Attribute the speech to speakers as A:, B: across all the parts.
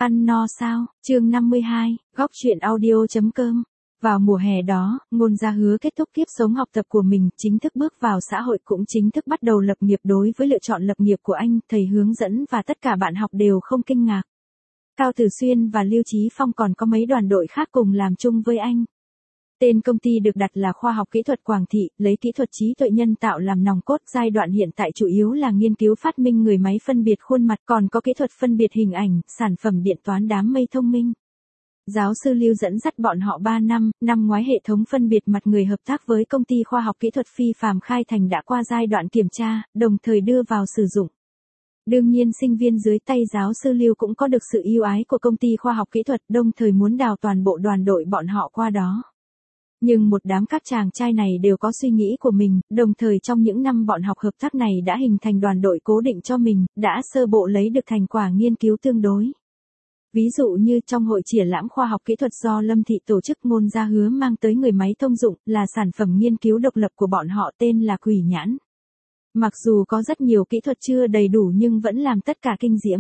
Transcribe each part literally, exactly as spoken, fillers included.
A: Ăn no sao? Chương năm mươi hai, góc truyện audio chấm com. Vào mùa hè đó, Ngôn Gia Hứa kết thúc kiếp sống học tập của mình, chính thức bước vào xã hội cũng chính thức bắt đầu lập nghiệp. Đối với lựa chọn lập nghiệp của anh, thầy hướng dẫn và tất cả bạn học đều không kinh ngạc. Cao Tử Xuyên và Lưu Chí Phong còn có mấy đoàn đội khác cùng làm chung với anh. Tên công ty được đặt là Khoa học Kỹ thuật Quảng Thị, lấy kỹ thuật trí tuệ nhân tạo làm nòng cốt. Giai đoạn hiện tại chủ yếu là nghiên cứu phát minh người máy phân biệt khuôn mặt, còn có kỹ thuật phân biệt hình ảnh, sản phẩm điện toán đám mây thông minh. Giáo sư Lưu dẫn dắt bọn họ ba năm, năm ngoái hệ thống phân biệt mặt người hợp tác với công ty khoa học kỹ thuật Phi Phàm khai thành đã qua giai đoạn kiểm tra, đồng thời đưa vào sử dụng. Đương nhiên sinh viên dưới tay giáo sư Lưu cũng có được sự ưu ái của công ty khoa học kỹ thuật, đồng thời muốn đào toàn bộ đoàn đội bọn họ qua đó. Nhưng một đám các chàng trai này đều có suy nghĩ của mình, đồng thời trong những năm bọn học hợp tác này đã hình thành đoàn đội cố định cho mình, đã sơ bộ lấy được thành quả nghiên cứu tương đối. Ví dụ như trong hội triển lãm khoa học kỹ thuật do Lâm Thị tổ chức, Ngôn Gia Hứa mang tới người máy thông dụng, là sản phẩm nghiên cứu độc lập của bọn họ tên là Quỷ Nhãn. Mặc dù có rất nhiều kỹ thuật chưa đầy đủ nhưng vẫn làm tất cả kinh diễm.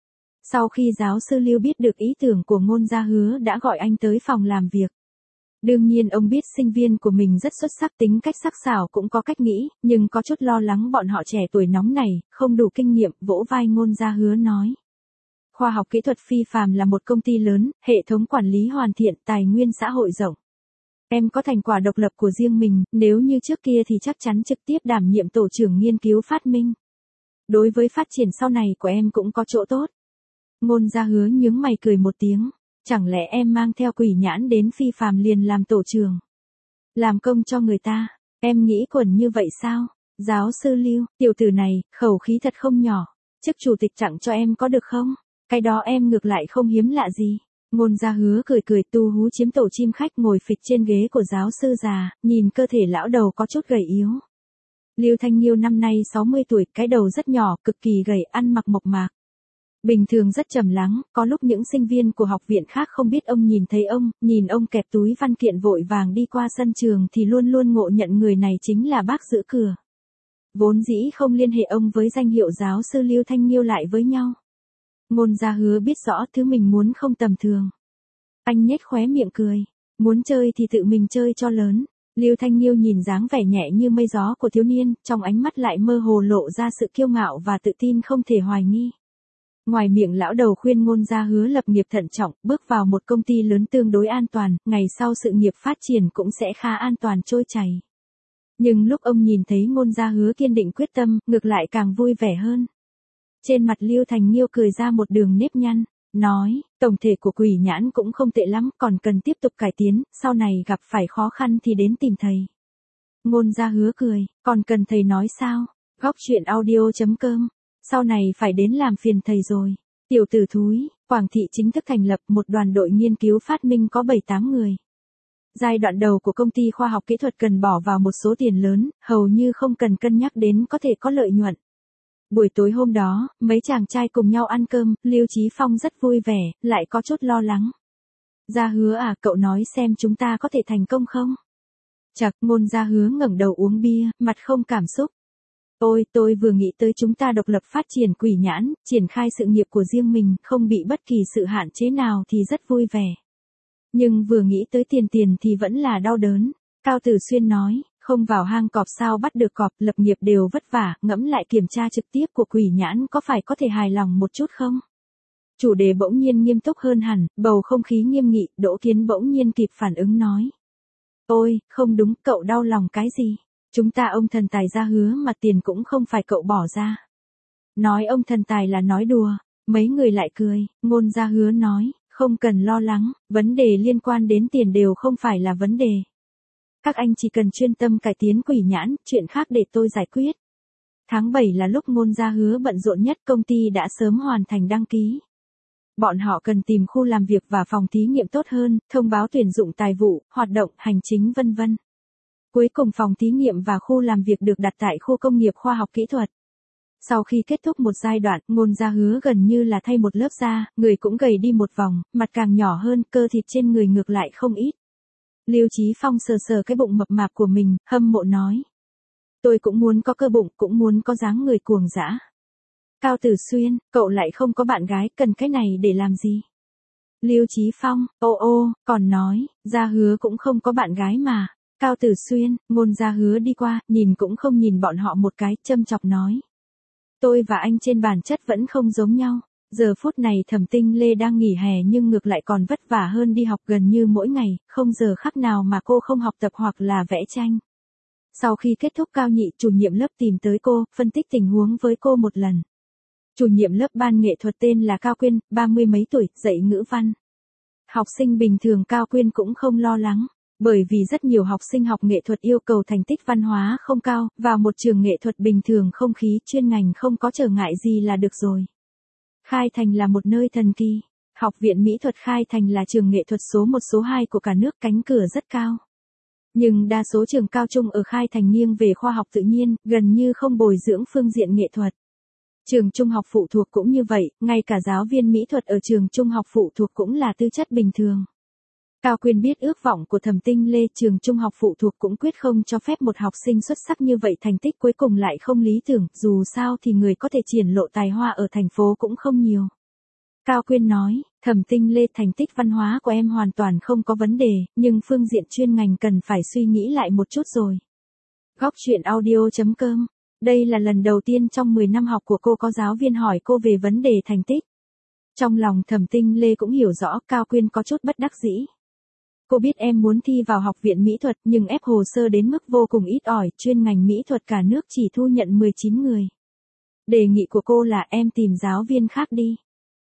A: Sau khi giáo sư Lưu biết được ý tưởng của Ngôn Gia Hứa đã gọi anh tới phòng làm việc. Đương nhiên ông biết sinh viên của mình rất xuất sắc, tính cách sắc sảo cũng có cách nghĩ, nhưng có chút lo lắng bọn họ trẻ tuổi nóng này, không đủ kinh nghiệm, vỗ vai Ngôn Gia Hứa nói. Khoa học kỹ thuật Phi Phàm là một công ty lớn, hệ thống quản lý hoàn thiện, tài nguyên xã hội rộng. Em có thành quả độc lập của riêng mình, nếu như trước kia thì chắc chắn trực tiếp đảm nhiệm tổ trưởng nghiên cứu phát minh. Đối với phát triển sau này của em cũng có chỗ tốt. Ngôn Gia Hứa nhướng mày cười một tiếng. Chẳng lẽ em mang theo Quỷ Nhãn đến Phi Phàm liền làm tổ trưởng? Làm công cho người ta, em nghĩ quẩn như vậy sao? Giáo sư Lưu, tiểu tử này, khẩu khí thật không nhỏ. Chức chủ tịch tặng cho em có được không? Cái đó em ngược lại không hiếm lạ gì. Ngôn Gia Hứa cười cười tu hú chiếm tổ chim khách, ngồi phịch trên ghế của giáo sư già, nhìn cơ thể lão đầu có chút gầy yếu. Lưu Thanh Nhiêu năm nay sáu mươi tuổi, cái đầu rất nhỏ, cực kỳ gầy, ăn mặc mộc mạc. Bình thường rất trầm lắng, có lúc những sinh viên của học viện khác không biết ông nhìn thấy ông, nhìn ông kẹp túi văn kiện vội vàng đi qua sân trường thì luôn luôn ngộ nhận người này chính là bác giữ cửa. Vốn dĩ không liên hệ ông với danh hiệu giáo sư Lưu Thanh Nhiêu lại với nhau. Ngôn Gia Hứa biết rõ thứ mình muốn không tầm thường. Anh nhếch khóe miệng cười, muốn chơi thì tự mình chơi cho lớn. Lưu Thanh Nhiêu nhìn dáng vẻ nhẹ như mây gió của thiếu niên, trong ánh mắt lại mơ hồ lộ ra sự kiêu ngạo và tự tin không thể hoài nghi. Ngoài miệng lão đầu khuyên Ngôn Gia Hứa lập nghiệp thận trọng, bước vào một công ty lớn tương đối an toàn, ngày sau sự nghiệp phát triển cũng sẽ khá an toàn trôi chảy. Nhưng lúc ông nhìn thấy Ngôn Gia Hứa kiên định quyết tâm, ngược lại càng vui vẻ hơn. Trên mặt Lưu Thành Nhiêu cười ra một đường nếp nhăn, nói, tổng thể của Quỷ Nhãn cũng không tệ lắm, còn cần tiếp tục cải tiến, sau này gặp phải khó khăn thì đến tìm thầy. Ngôn Gia Hứa cười, còn cần thầy nói sao? Góc truyện audio chấm com. Sau này phải đến làm phiền thầy rồi. Tiểu tử thúi, Quảng Thị chính thức thành lập một đoàn đội nghiên cứu phát minh có bảy tám người. Giai đoạn đầu của công ty khoa học kỹ thuật cần bỏ vào một số tiền lớn, hầu như không cần cân nhắc đến có thể có lợi nhuận. Buổi tối hôm đó, mấy chàng trai cùng nhau ăn cơm, Lưu Chí Phong rất vui vẻ, lại có chút lo lắng. Gia Hứa à, cậu nói xem chúng ta có thể thành công không? Chậc, Ngôn Gia Hứa ngẩng đầu uống bia, mặt không cảm xúc. Ôi, tôi vừa nghĩ tới chúng ta độc lập phát triển Quỷ Nhãn, triển khai sự nghiệp của riêng mình, không bị bất kỳ sự hạn chế nào thì rất vui vẻ. Nhưng vừa nghĩ tới tiền tiền thì vẫn là đau đớn. Cao Tử Xuyên nói, không vào hang cọp sao bắt được cọp, lập nghiệp đều vất vả, ngẫm lại kiểm tra trực tiếp của Quỷ Nhãn có phải có thể hài lòng một chút không? Chủ đề bỗng nhiên nghiêm túc hơn hẳn, bầu không khí nghiêm nghị, Đỗ Kiến bỗng nhiên kịp phản ứng nói. Ôi, không đúng, cậu đau lòng cái gì? Chúng ta ông thần tài Gia Hứa mà tiền cũng không phải cậu bỏ ra. Nói ông thần tài là nói đùa, mấy người lại cười. Ngôn Gia Hứa nói, không cần lo lắng, vấn đề liên quan đến tiền đều không phải là vấn đề. Các anh chỉ cần chuyên tâm cải tiến Quỷ Nhãn, chuyện khác để tôi giải quyết. Tháng bảy là lúc Ngôn Gia Hứa bận rộn nhất, công ty đã sớm hoàn thành đăng ký. Bọn họ cần tìm khu làm việc và phòng thí nghiệm tốt hơn, thông báo tuyển dụng tài vụ, hoạt động, hành chính vân vân. Cuối cùng phòng thí nghiệm và khu làm việc được đặt tại khu công nghiệp khoa học kỹ thuật. Sau khi kết thúc một giai đoạn, Ngôn Gia Hứa gần như là thay một lớp da, người cũng gầy đi một vòng, mặt càng nhỏ hơn, cơ thịt trên người ngược lại không ít. Lưu Chí Phong sờ sờ cái bụng mập mạp của mình, hâm mộ nói. Tôi cũng muốn có cơ bụng, cũng muốn có dáng người cuồng dã. Cao Tử Xuyên, cậu lại không có bạn gái, cần cái này để làm gì? Lưu Chí Phong, ô ô, còn nói, Gia Hứa cũng không có bạn gái mà. Cao Tử Xuyên, Ngôn Gia Hứa đi qua, nhìn cũng không nhìn bọn họ một cái, châm chọc nói. Tôi và anh trên bản chất vẫn không giống nhau. Giờ phút này Thẩm Tinh Lê đang nghỉ hè nhưng ngược lại còn vất vả hơn đi học gần như mỗi ngày, không giờ khắc nào mà cô không học tập hoặc là vẽ tranh. Sau khi kết thúc cao nhị, chủ nhiệm lớp tìm tới cô, phân tích tình huống với cô một lần. Chủ nhiệm lớp ban nghệ thuật tên là Cao Quyên, ba mươi mấy tuổi, dạy ngữ văn. Học sinh bình thường Cao Quyên cũng không lo lắng, bởi vì rất nhiều học sinh học nghệ thuật yêu cầu thành tích văn hóa không cao, vào một trường nghệ thuật bình thường không khí chuyên ngành không có trở ngại gì là được rồi. Khai Thành là một nơi thần kỳ. Học viện Mỹ thuật Khai Thành là trường nghệ thuật số một số hai của cả nước, cánh cửa rất cao. Nhưng đa số trường cao trung ở Khai Thành nghiêng về khoa học tự nhiên, gần như không bồi dưỡng phương diện nghệ thuật. Trường trung học phụ thuộc cũng như vậy, ngay cả giáo viên mỹ thuật ở trường trung học phụ thuộc cũng là tư chất bình thường. Cao Quyên biết ước vọng của Thẩm Tinh Lê, trường trung học phụ thuộc cũng quyết không cho phép một học sinh xuất sắc như vậy thành tích cuối cùng lại không lý tưởng, dù sao thì người có thể triển lộ tài hoa ở thành phố cũng không nhiều. Cao Quyên nói, Thẩm Tinh Lê, thành tích văn hóa của em hoàn toàn không có vấn đề, nhưng phương diện chuyên ngành cần phải suy nghĩ lại một chút rồi. Góc truyện audio chấm com. Đây là lần đầu tiên trong mười năm học của cô có giáo viên hỏi cô về vấn đề thành tích. Trong lòng Thẩm Tinh Lê cũng hiểu rõ, Cao Quyên có chút bất đắc dĩ. Cô biết em muốn thi vào học viện mỹ thuật nhưng ép hồ sơ đến mức vô cùng ít ỏi, chuyên ngành mỹ thuật cả nước chỉ thu nhận mười chín người. Đề nghị của cô là em tìm giáo viên khác đi.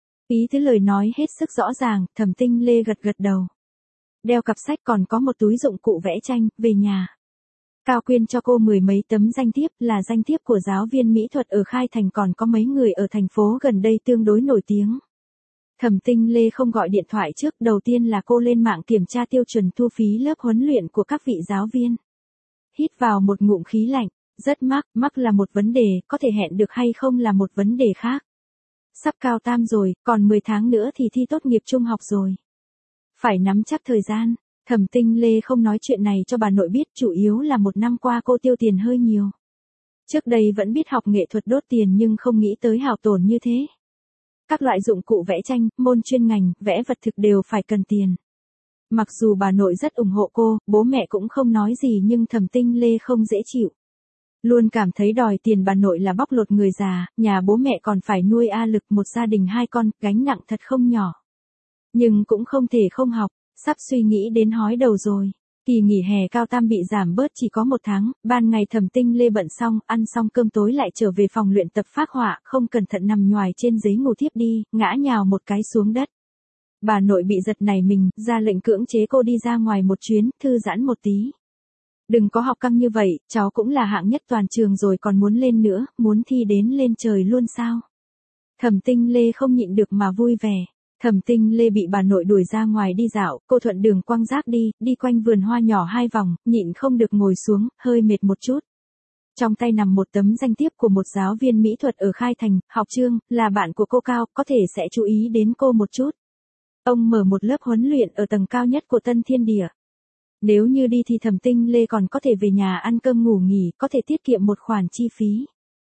A: Ý tứ lời nói hết sức rõ ràng, Thẩm Tinh Lê gật gật đầu. Đeo cặp sách còn có một túi dụng cụ vẽ tranh, về nhà. Cao Quyên cho cô mười mấy tấm danh thiếp, là danh thiếp của giáo viên mỹ thuật ở Khai Thành, còn có mấy người ở thành phố gần đây tương đối nổi tiếng. Thẩm Tinh Lê không gọi điện thoại trước, đầu tiên là cô lên mạng kiểm tra tiêu chuẩn thu phí lớp huấn luyện của các vị giáo viên. Hít vào một ngụm khí lạnh, rất mắc, mắc là một vấn đề, có thể hẹn được hay không là một vấn đề khác. Sắp cao tam rồi, còn mười tháng nữa thì thi tốt nghiệp trung học rồi. Phải nắm chắc thời gian. Thẩm Tinh Lê không nói chuyện này cho bà nội biết, chủ yếu là một năm qua cô tiêu tiền hơi nhiều. Trước đây vẫn biết học nghệ thuật đốt tiền nhưng không nghĩ tới hao tổn như thế. Các loại dụng cụ vẽ tranh, môn chuyên ngành, vẽ vật thực đều phải cần tiền. Mặc dù bà nội rất ủng hộ cô, bố mẹ cũng không nói gì nhưng Thẩm Tinh Lê không dễ chịu. Luôn cảm thấy đòi tiền bà nội là bóc lột người già, nhà bố mẹ còn phải nuôi A Lực, một gia đình hai con, gánh nặng thật không nhỏ. Nhưng cũng không thể không học, sắp suy nghĩ đến hói đầu rồi. Kỳ nghỉ hè cao tam bị giảm bớt chỉ có một tháng, ban ngày Thẩm Tinh Lê bận xong, ăn xong cơm tối lại trở về phòng luyện tập phác họa, không cẩn thận nằm nhoài trên giấy ngủ thiếp đi, ngã nhào một cái xuống đất. Bà nội bị giật nảy mình, ra lệnh cưỡng chế cô đi ra ngoài một chuyến, thư giãn một tí. Đừng có học căng như vậy, cháu cũng là hạng nhất toàn trường rồi còn muốn lên nữa, muốn thi đến lên trời luôn sao? Thẩm Tinh Lê không nhịn được mà vui vẻ. Thẩm Tinh Lê bị bà nội đuổi ra ngoài đi dạo, cô thuận đường quăng rác đi, đi quanh vườn hoa nhỏ hai vòng, nhịn không được ngồi xuống, hơi mệt một chút. Trong tay nằm một tấm danh thiếp của một giáo viên mỹ thuật ở Khai Thành, học Trương, là bạn của cô Cao, có thể sẽ chú ý đến cô một chút. Ông mở một lớp huấn luyện ở tầng cao nhất của Tân Thiên Địa. Nếu như đi thì Thẩm Tinh Lê còn có thể về nhà ăn cơm ngủ nghỉ, có thể tiết kiệm một khoản chi phí.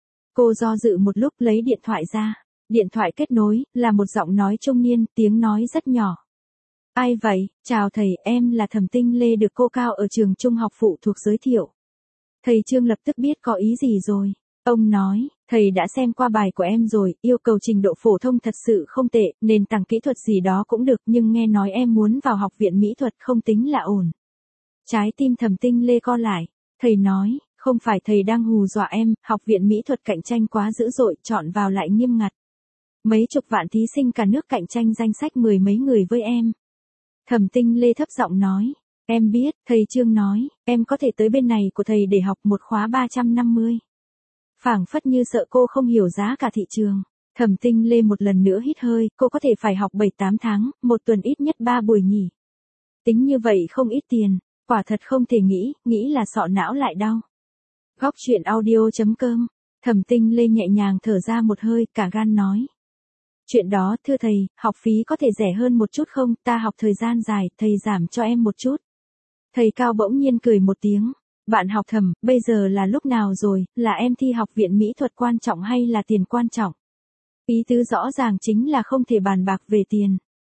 A: Cô do dự một lúc lấy điện thoại ra. Điện thoại kết nối, là một giọng nói trung niên, tiếng nói rất nhỏ. Ai vậy? Chào thầy, em là Thẩm Tinh Lê được cô Cao ở trường trung học phụ thuộc giới thiệu. Thầy Trương lập tức biết có ý gì rồi. Ông nói, thầy đã xem qua bài của em rồi, yêu cầu trình độ phổ thông thật sự không tệ, nền tảng kỹ thuật gì đó cũng được, nhưng nghe nói em muốn vào học viện mỹ thuật không tính là ổn. Trái tim Thẩm Tinh Lê co lại, thầy nói, không phải thầy đang hù dọa em, học viện mỹ thuật cạnh tranh quá dữ dội, chọn vào lại nghiêm ngặt. Mấy chục vạn thí sinh cả nước cạnh tranh danh sách mười mấy người với em. Thẩm Tinh Lê thấp giọng nói, em biết, thầy Trương nói, em có thể tới bên này của thầy để học một khóa ba trăm năm mươi. Phảng phất như sợ cô không hiểu giá cả thị trường. Thẩm Tinh Lê một lần nữa hít hơi, cô có thể phải học bảy tám tháng, một tuần ít nhất ba buổi nhỉ. Tính như vậy không ít tiền, quả thật không thể nghĩ, nghĩ là sọ não lại đau. Góc truyện audio chấm com. Thẩm Tinh Lê nhẹ nhàng thở ra một hơi, cả gan nói. Chuyện đó, thưa thầy, học phí có thể rẻ hơn một chút không, ta học thời gian dài, thầy giảm cho em một chút. Thầy Cao bỗng nhiên cười một tiếng. Bạn học Thẩm, bây giờ là lúc nào rồi, là em thi học viện mỹ thuật quan trọng hay là tiền quan trọng? Ý tứ rõ ràng chính là không thể bàn bạc về tiền.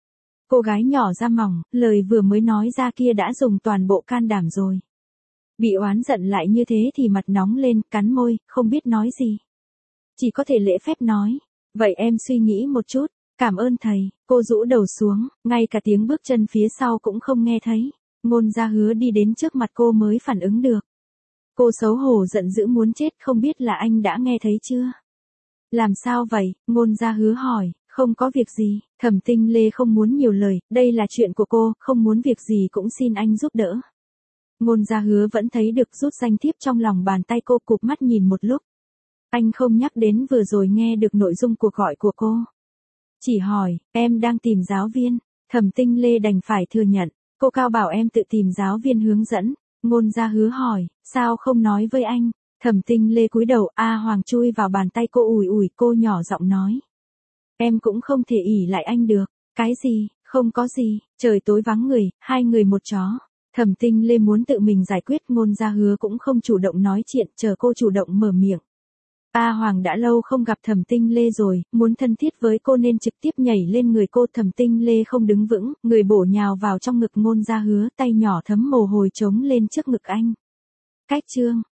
A: Cô gái nhỏ da mỏng, lời vừa mới nói ra kia đã dùng toàn bộ can đảm rồi. Bị oán giận lại như thế thì mặt nóng lên, cắn môi, không biết nói gì. Chỉ có thể lễ phép nói. Vậy em suy nghĩ một chút, cảm ơn thầy. Cô rũ đầu xuống, ngay cả tiếng bước chân phía sau cũng không nghe thấy. Ngôn Gia Hứa đi đến trước mặt cô mới phản ứng được. Cô xấu hổ giận dữ muốn chết, không biết là anh đã nghe thấy chưa? Làm sao vậy? Ngôn Gia Hứa hỏi. Không có việc gì, Thẩm Tinh Lê không muốn nhiều lời, đây là chuyện của cô, không muốn việc gì cũng xin anh giúp đỡ. Ngôn Gia Hứa vẫn thấy được rút danh thiếp trong lòng bàn tay cô, cụp mắt nhìn một lúc. Anh không nhắc đến vừa rồi nghe được nội dung cuộc gọi của cô. Chỉ hỏi, em đang tìm giáo viên. Thẩm Tinh Lê đành phải thừa nhận, cô Cao bảo em tự tìm giáo viên hướng dẫn. Ngôn Gia Hứa hỏi, sao không nói với anh? Thẩm Tinh Lê cúi đầu, A Hoàng chui vào bàn tay cô ủi ủi, cô nhỏ giọng nói. Em cũng không thể ỷ lại anh được. Cái gì? Không có gì. Trời tối vắng người, hai người một chó. Thẩm Tinh Lê muốn tự mình giải quyết, Ngôn Gia Hứa cũng không chủ động nói chuyện, chờ cô chủ động mở miệng. A Hoàng đã lâu không gặp Thẩm Tinh Lê rồi, muốn thân thiết với cô nên trực tiếp nhảy lên người cô. Thẩm Tinh Lê không đứng vững, người bổ nhào vào trong ngực Ngôn Gia Hứa, tay nhỏ thấm mồ hôi trống lên trước ngực anh. Cách chương